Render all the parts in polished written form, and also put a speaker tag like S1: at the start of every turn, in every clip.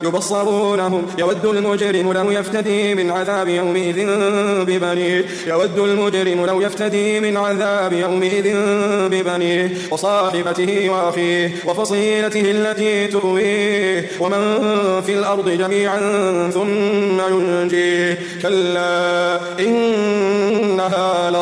S1: يبصرونهم يود المجرم لو يفتدي من عذاب يومئذ ببنيه وصاحبته وأخيه وفصيلته التي تؤويه ومن في الأرض جميعا ثم ينجيه كلا إنها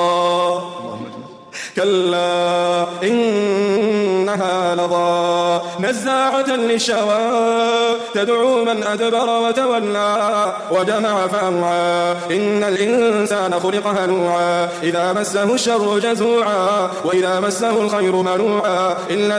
S1: لظى نزاعة للشوى تدعو من أدبر وتولى وجمع فأوعى إن الإنسان خلق هلوعا إذا مسه الشر جزوعا وإذا مسه الخير منوعا إلا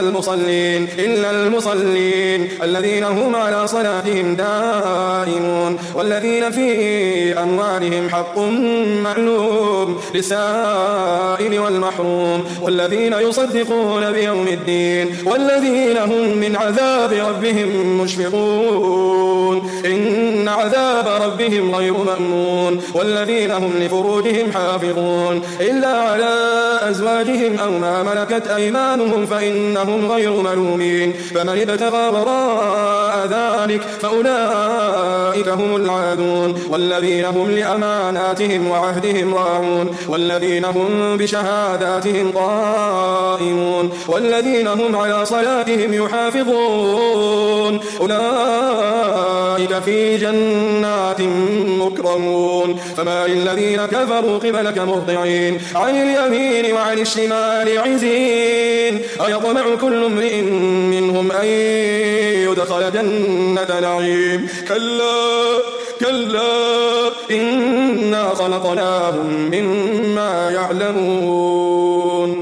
S1: المصلين الذين هم على صلاتهم دائمون والذين في أموالهم حق معلوم للسائل والمحروم والذين يصدقون بيوم الدين والذين هم من عذاب ربهم مشفقون إن عذاب ربهم غير مأمون والذين هم لفروجهم حافظون إلا على أزواجهم أو ما ملكت أيمانهم فإنهم غير ملومين فمن ابتغى وراء ذلك فأولئك هم العادون والذين هم لأماناتهم وعهدهم راعون والذين هم بشهاداتهم قائمون والذين هم على صلاتهم يحافظون أولئك في جنات مكرمون فما للذين كفروا قبلك مهطعين عن اليمين وعن الشمال عزين أيطمع كل امرئ منهم أن يدخل جنة نعيم كلا إنا خلقناهم مما يعلمون